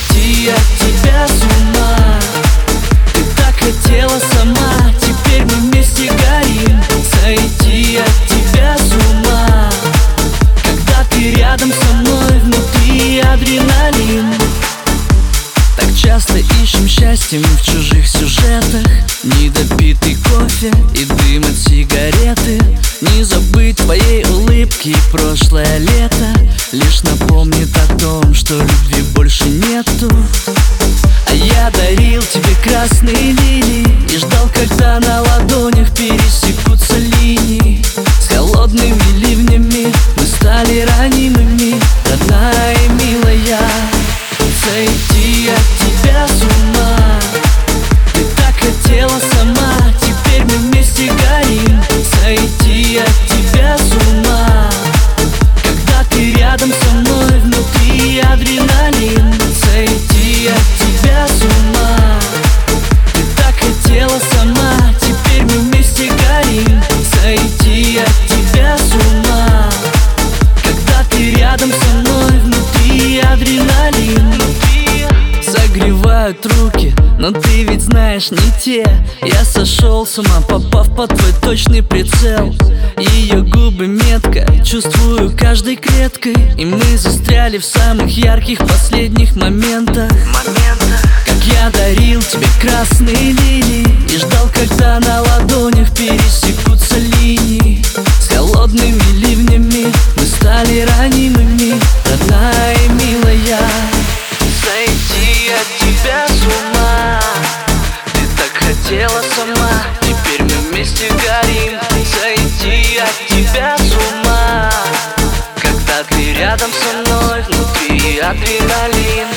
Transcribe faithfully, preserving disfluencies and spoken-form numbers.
Сойти от тебя с ума. Ты так хотела сама, теперь мы вместе горим. Сойти от тебя с ума. Когда ты рядом со мной, внутри адреналин. Так часто ищем счастье мы в чужих сюжетах. Недопитый кофе и дым от сигареты. Не забыть твоей улыбки и прошлое лето. Лишь напомнит о том, что любви больше нету. А я дарил тебе красные лилии и ждал, когда на ладонях пересекутся линии. С холодными ливнями мы стали ранимыми, родная и милая. Сойти от тебя с ума. Ты так хотела сама, теперь мы вместе горим. Сойти от тебя с ума. Когда ты рядом со мной, внутри адреналин. Сойти от тебя с ума. Ты так хотела сама, теперь мы вместе горим. Сойти от тебя с ума. Когда ты рядом со мной, внутри адреналин. Согревают руки, но ты ведь знаешь, не те. Я сошел с ума, попав под твой точный прицел. Ее губы метко, чувствую каждой клеткой. И мы застряли в самых ярких последних моментах. Как я дарил тебе красные лилии и ждал, когда на ладонях пересекутся линии. С холодными ливнями мы стали ранимыми, родная и милая. Сойти от тебя с ума. Ты так хотела сама, теперь мы вместе горим. Сойти от тебя с ума. Когда ты рядом со мной, внутри адреналин.